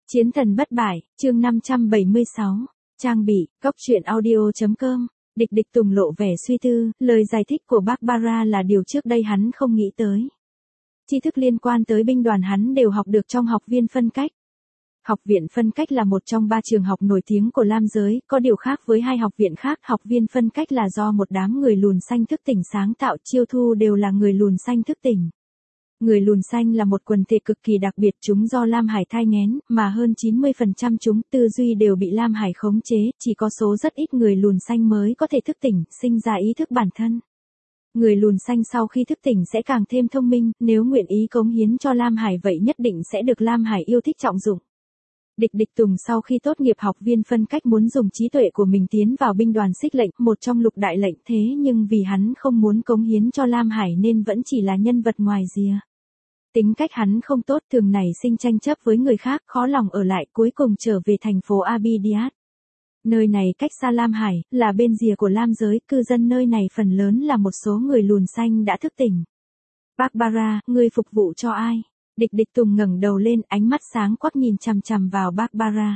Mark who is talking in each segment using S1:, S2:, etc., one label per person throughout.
S1: Chiến thần bất bại, chương 576. Trang bị, cóc truyện audio.com. Địch Tùng lộ vẻ suy tư, lời giải thích của Barbara là điều trước đây hắn không nghĩ tới. Tri thức liên quan tới binh đoàn hắn đều học được trong học viên phân cách. Học viện phân cách là một trong 3 trường học nổi tiếng của Lam giới, có điều khác với 2 học viện khác. Học viên phân cách là do một đám người lùn xanh thức tỉnh sáng tạo, chiêu thu đều là người lùn xanh thức tỉnh. Người lùn xanh là một quần thể cực kỳ đặc biệt, chúng do Lam Hải thai nghén, mà hơn 90% chúng tư duy đều bị Lam Hải khống chế, chỉ có số rất ít người lùn xanh mới có thể thức tỉnh, sinh ra ý thức bản thân. Người lùn xanh sau khi thức tỉnh sẽ càng thêm thông minh, nếu nguyện ý cống hiến cho Lam Hải vậy nhất định sẽ được Lam Hải yêu thích trọng dụng. Địch Tùng sau khi tốt nghiệp học viên phân cách muốn dùng trí tuệ của mình tiến vào binh đoàn xích lệnh, một trong lục đại lệnh, thế nhưng vì hắn không muốn cống hiến cho Lam Hải nên vẫn chỉ là nhân vật ngoài rìa. Tính cách hắn không tốt, thường nảy sinh tranh chấp với người khác, khó lòng ở lại, cuối cùng trở về thành phố Abidiat. Nơi này cách xa Lam Hải, là bên rìa của Lam giới, cư dân nơi này phần lớn là một số người lùn xanh đã thức tỉnh. Barbara, ngươi phục vụ cho ai? Địch Tùng ngẩng đầu lên, ánh mắt sáng quắc nhìn chằm chằm vào Barbara.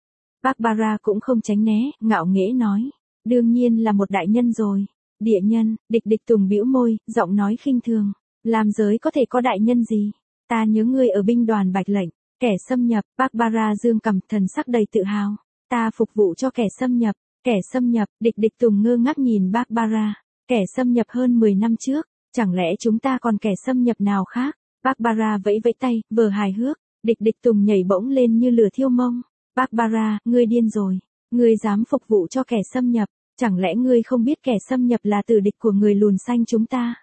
S1: Barbara cũng không tránh né, ngạo nghễ nói. Đương nhiên là một đại nhân rồi. Địa nhân, Địch Tùng bĩu môi, giọng nói khinh thường. Lam giới có thể có đại nhân gì? Ta nhớ ngươi ở binh đoàn Bạch lệnh, kẻ xâm nhập. Barbara dương cằm, thần sắc đầy tự hào. Ta phục vụ cho kẻ xâm nhập. Kẻ xâm nhập, Địch Tùng ngơ ngác nhìn Barbara. Kẻ xâm nhập hơn 10 năm trước, chẳng lẽ chúng ta còn kẻ xâm nhập nào khác? Barbara vẫy vẫy tay, vừa hài hước. Địch Tùng nhảy bỗng lên như lửa thiêu mông. Barbara, ngươi điên rồi. Ngươi dám phục vụ cho kẻ xâm nhập, chẳng lẽ ngươi không biết kẻ xâm nhập là tử địch của người lùn xanh chúng ta?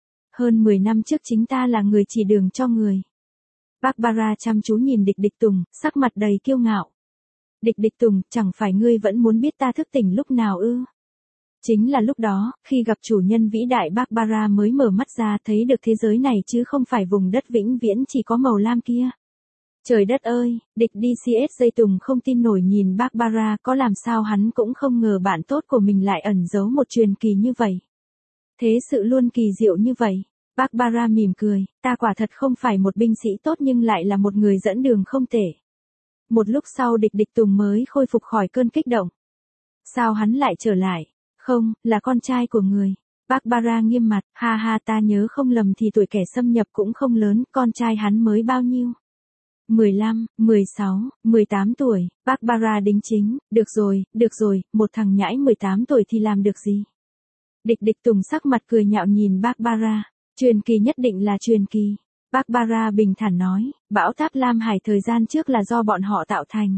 S1: Hơn 10 năm trước chính ta là người chỉ đường cho người. Barbara chăm chú nhìn Địch Tùng, sắc mặt đầy kiêu ngạo. Địch Tùng, chẳng phải ngươi vẫn muốn biết ta thức tỉnh lúc nào ư? Chính là lúc đó, khi gặp chủ nhân vĩ đại, Barbara mới mở mắt ra, thấy được thế giới này chứ không phải vùng đất vĩnh viễn chỉ có màu lam kia. Trời đất ơi, DCS dây Tùng không tin nổi nhìn Barbara, có làm sao hắn cũng không ngờ bạn tốt của mình lại ẩn giấu một truyền kỳ như vậy. Thế sự luôn kỳ diệu như vậy. Barbara mỉm cười, ta quả thật không phải một binh sĩ tốt nhưng lại là một người dẫn đường không tệ. Một lúc sau Địch Tùng mới khôi phục khỏi cơn kích động. Sao hắn lại trở lại? Không, là con trai của người. Barbara nghiêm mặt, ha ha, ta nhớ không lầm thì tuổi kẻ xâm nhập cũng không lớn, con trai hắn mới bao nhiêu? 15, 16, 18 tuổi. Barbara đính chính, được rồi, một thằng nhãi 18 tuổi thì làm được gì? Địch Tùng sắc mặt cười nhạo nhìn Barbara. Truyền kỳ nhất định là truyền kỳ. Barbara bình thản nói, bão táp Lam Hải thời gian trước là do bọn họ tạo thành.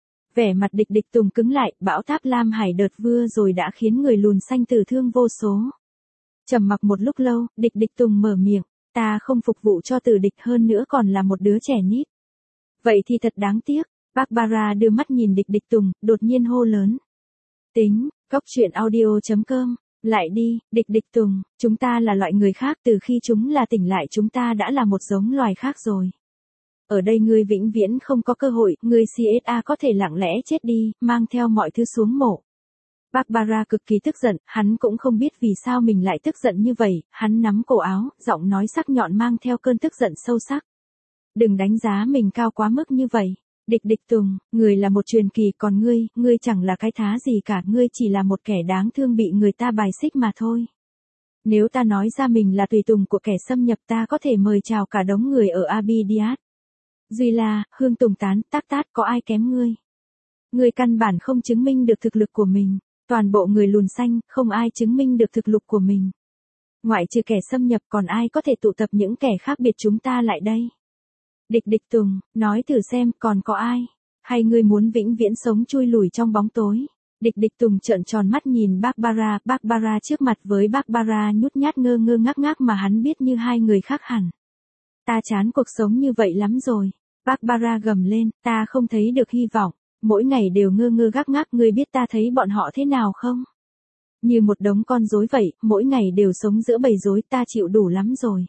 S1: Vẻ mặt Địch Tùng cứng lại, bão táp Lam Hải đợt vừa rồi đã khiến người lùn xanh tử thương vô số. Trầm mặc một lúc lâu, Địch Tùng mở miệng, ta không phục vụ cho tử địch, hơn nữa còn là một đứa trẻ nít. Vậy thì thật đáng tiếc. Barbara đưa mắt nhìn Địch Tùng, đột nhiên hô lớn. Tính, cóc truyện audio.com. Lại đi, Địch Tùng, chúng ta là loại người khác, từ khi chúng là tỉnh lại chúng ta đã là một giống loài khác rồi. Ở đây ngươi vĩnh viễn không có cơ hội, ngươi CSA có thể lặng lẽ chết đi, mang theo mọi thứ xuống mộ. Barbara cực kỳ tức giận, hắn cũng không biết vì sao mình lại tức giận như vậy, hắn nắm cổ áo, giọng nói sắc nhọn mang theo cơn tức giận sâu sắc. Đừng đánh giá mình cao quá mức như vậy. Địch Tùng, người là một truyền kỳ, còn ngươi chẳng là cái thá gì cả, ngươi chỉ là một kẻ đáng thương bị người ta bài xích mà thôi. Nếu ta nói ra mình là tùy tùng của kẻ xâm nhập, ta có thể mời chào cả đống người ở Abidiat. Duy La, Hương Tùng Tán, Tát có ai kém ngươi? Ngươi căn bản không chứng minh được thực lực của mình, toàn bộ người lùn xanh, không ai chứng minh được thực lực của mình. Ngoại trừ kẻ xâm nhập còn ai có thể tụ tập những kẻ khác biệt chúng ta lại đây? Địch Tùng, nói thử xem còn có ai? Hay ngươi muốn vĩnh viễn sống chui lủi trong bóng tối? Địch Tùng trợn tròn mắt nhìn Barbara trước mặt, với Barbara nhút nhát ngơ ngác mà hắn biết như hai người khác hẳn. Ta chán cuộc sống như vậy lắm rồi. Barbara gầm lên, ta không thấy được hy vọng, mỗi ngày đều ngơ ngác, ngươi biết ta thấy bọn họ thế nào không? Như một đống con rối vậy, mỗi ngày đều sống giữa bầy rối, ta chịu đủ lắm rồi.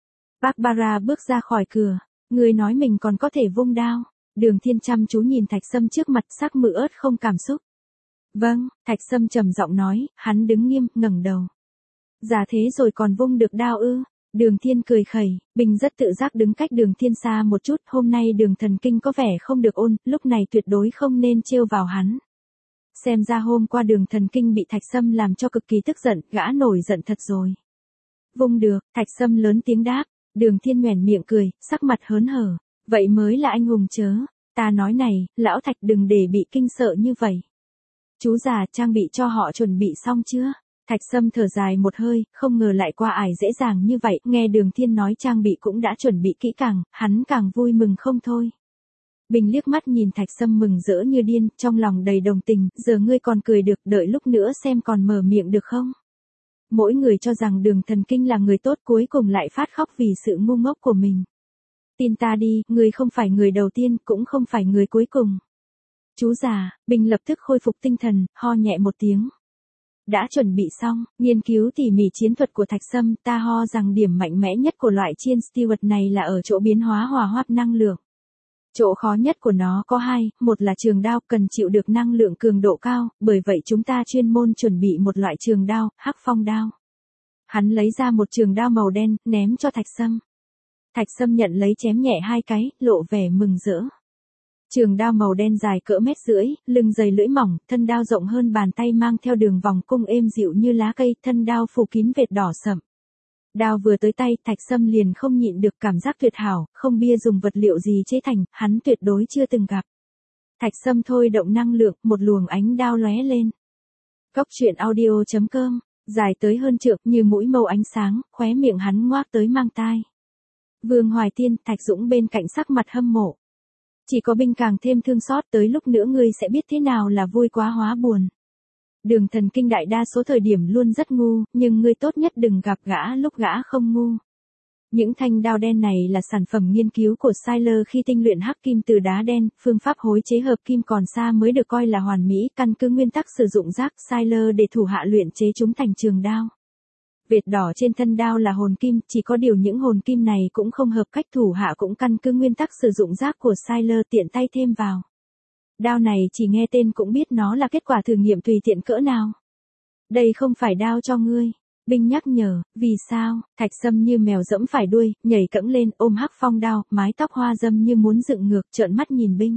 S1: Barbara bước ra khỏi cửa. Ngươi nói mình còn có thể vung đao. Đường Thiên chăm chú nhìn Thạch Sâm trước mặt, sắc mự ớt không cảm xúc. Vâng, Thạch Sâm trầm giọng nói, hắn đứng nghiêm, ngẩng đầu. Già thế rồi còn vung được đao ư? Đường Thiên cười khẩy, Bình rất tự giác đứng cách Đường Thiên xa một chút, hôm nay Đường thần kinh có vẻ không được ôn, lúc này tuyệt đối không nên trêu vào hắn. Xem ra hôm qua Đường thần kinh bị Thạch Sâm làm cho cực kỳ tức giận, gã nổi giận thật rồi. Vung được, Thạch Sâm lớn tiếng đáp, Đường Thiên nhoẻn miệng cười, sắc mặt hớn hở, vậy mới là anh hùng chớ, ta nói này, lão Thạch đừng để bị kinh sợ như vậy. Chú già trang bị cho họ chuẩn bị xong chưa? Thạch Sâm thở dài một hơi, không ngờ lại qua ải dễ dàng như vậy, nghe Đường Thiên nói trang bị cũng đã chuẩn bị kỹ càng, hắn càng vui mừng không thôi. Bình liếc mắt nhìn Thạch Sâm mừng rỡ như điên, trong lòng đầy đồng tình, giờ ngươi còn cười được, đợi lúc nữa xem còn mở miệng được không? Mỗi người cho rằng Đường thần kinh là người tốt cuối cùng lại phát khóc vì sự ngu ngốc của mình. Tin ta đi, ngươi không phải người đầu tiên, cũng không phải người cuối cùng. Chú già, Bình lập tức khôi phục tinh thần, ho nhẹ một tiếng. Đã chuẩn bị xong, nghiên cứu tỉ mỉ chiến thuật của Thạch Sâm, ta ho rằng điểm mạnh mẽ nhất của loại chiên Stewart này là ở chỗ biến hóa hòa hoãn năng lượng. Chỗ khó nhất của nó có hai, một là trường đao cần chịu được năng lượng cường độ cao, bởi vậy chúng ta chuyên môn chuẩn bị một loại trường đao, Hắc Phong đao. Hắn lấy ra một trường đao màu đen, ném cho Thạch Sâm. Thạch Sâm nhận lấy chém nhẹ hai cái, lộ vẻ mừng rỡ. Trường đao màu đen dài cỡ 1,5 mét, lưng dày lưỡi mỏng, thân đao rộng hơn bàn tay mang theo đường vòng cung êm dịu như lá cây, thân đao phủ kín vệt đỏ sậm. Đao vừa tới tay, Thạch Sâm liền không nhịn được cảm giác tuyệt hảo, không bia dùng vật liệu gì chế thành, hắn tuyệt đối chưa từng gặp. Thạch Sâm thôi động năng lượng, một luồng ánh đao lóe lên. Cốc truyện audio.com, dài tới hơn trượng như mũi màu ánh sáng, khóe miệng hắn ngoác tới mang tai. Vương Hoài Tiên, Thạch Dũng bên cạnh sắc mặt hâm mộ. Chỉ có Binh càng thêm thương xót, tới lúc nữa ngươi sẽ biết thế nào là vui quá hóa buồn. Đường thần kinh đại đa số thời điểm luôn rất ngu, nhưng ngươi tốt nhất đừng gặp gã lúc gã không ngu. Những thanh đao đen này là sản phẩm nghiên cứu của Siler khi tinh luyện hắc kim từ đá đen, phương pháp hối chế hợp kim còn xa mới được coi là hoàn mỹ, căn cứ nguyên tắc sử dụng rác Siler để thủ hạ luyện chế chúng thành trường đao. Vệt đỏ trên thân đao là hồn kim, chỉ có điều những hồn kim này cũng không hợp cách, thủ hạ cũng căn cứ nguyên tắc sử dụng rác của Siler tiện tay thêm vào. Đao này chỉ nghe tên cũng biết nó là kết quả thử nghiệm tùy tiện cỡ nào. Đây không phải đao cho ngươi. Binh nhắc nhở, vì sao? Thạch Sâm như mèo dẫm phải đuôi, nhảy cẫng lên, ôm Hắc Phong đao, mái tóc hoa dâm như muốn dựng ngược, trợn mắt nhìn Binh.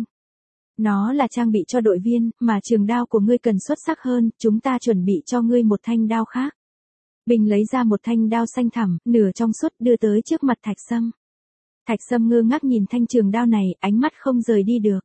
S1: Nó là trang bị cho đội viên, mà trường đao của ngươi cần xuất sắc hơn, chúng ta chuẩn bị cho ngươi một thanh đao khác. Bình lấy ra một thanh đao xanh thẳm, nửa trong suốt đưa tới trước mặt Thạch Sâm. Thạch Sâm ngơ ngác nhìn thanh trường đao này, ánh mắt không rời đi được.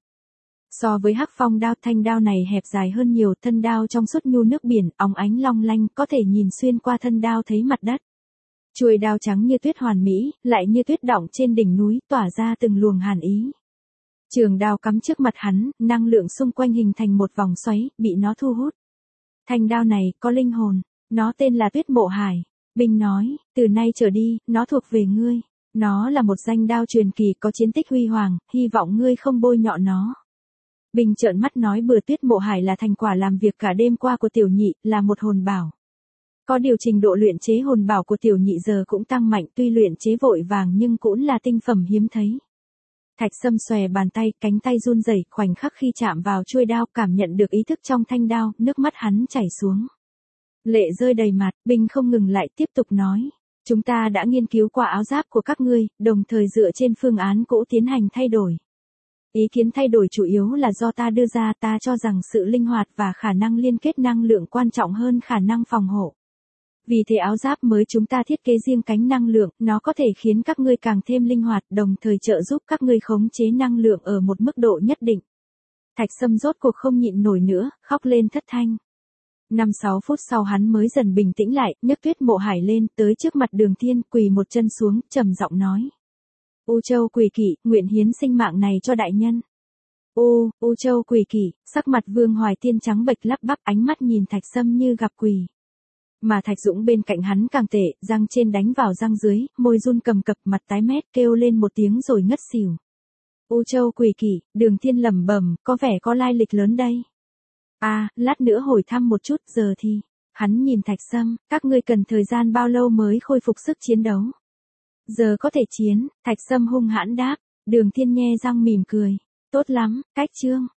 S1: So với Hắc Phong đao, thanh đao này hẹp dài hơn nhiều, thân đao trong suốt nhu nước biển, óng ánh long lanh, có thể nhìn xuyên qua thân đao thấy mặt đất. Chuôi đao trắng như tuyết hoàn mỹ, lại như tuyết đọng trên đỉnh núi, tỏa ra từng luồng hàn ý. Trường đao cắm trước mặt hắn, năng lượng xung quanh hình thành một vòng xoáy, bị nó thu hút. Thanh đao này có linh hồn, nó tên là Tuyết Mộ Hải. Binh nói, từ nay trở đi, nó thuộc về ngươi. Nó là một danh đao truyền kỳ có chiến tích huy hoàng, hy vọng ngươi không bôi nhọ nó. Bình trợn mắt nói bừa, Tuyết Mộ Hải là thành quả làm việc cả đêm qua của tiểu nhị, là một hồn bảo. Có điều trình độ luyện chế hồn bảo của tiểu nhị giờ cũng tăng mạnh, tuy luyện chế vội vàng nhưng cũng là tinh phẩm hiếm thấy. Thạch Sâm xòe bàn tay, cánh tay run rẩy, khoảnh khắc khi chạm vào chuôi đao, cảm nhận được ý thức trong thanh đao, nước mắt hắn chảy xuống. Lệ rơi đầy mặt, Bình không ngừng lại, tiếp tục nói. Chúng ta đã nghiên cứu qua áo giáp của các ngươi, đồng thời dựa trên phương án cũ tiến hành thay đổi. Ý kiến thay đổi chủ yếu là do ta đưa ra, ta cho rằng sự linh hoạt và khả năng liên kết năng lượng quan trọng hơn khả năng phòng hộ. Vì thế áo giáp mới chúng ta thiết kế riêng cánh năng lượng, nó có thể khiến các ngươi càng thêm linh hoạt, đồng thời trợ giúp các ngươi khống chế năng lượng ở một mức độ nhất định. Thạch Sâm rốt cuộc không nhịn nổi nữa, khóc lên thất thanh. 5-6 phút sau hắn mới dần bình tĩnh lại, nhấc Tuyết Mộ Hải lên, tới trước mặt Đường Thiên, quỳ một chân xuống, trầm giọng nói. U Châu Quỷ Kỵ, nguyện hiến sinh mạng này cho đại nhân. U Châu Quỷ Kỵ, sắc mặt Vương Hoài Tiên trắng bệch lắp bắp, ánh mắt nhìn Thạch Sâm như gặp quỷ. Mà Thạch Dũng bên cạnh hắn càng tệ, răng trên đánh vào răng dưới, môi run cầm cập, mặt tái mét, kêu lên một tiếng rồi ngất xỉu. U Châu Quỷ Kỵ, Đường Thiên lẩm bẩm, có vẻ có lai lịch lớn đây. Lát nữa hồi thăm một chút, giờ thì. Hắn nhìn Thạch Sâm, các ngươi cần thời gian bao lâu mới khôi phục sức chiến đấu? Giờ có thể chiến, Thạch Sâm hung hãn đáp. Đường Thiên nhe răng mỉm cười. Tốt lắm, cách chương.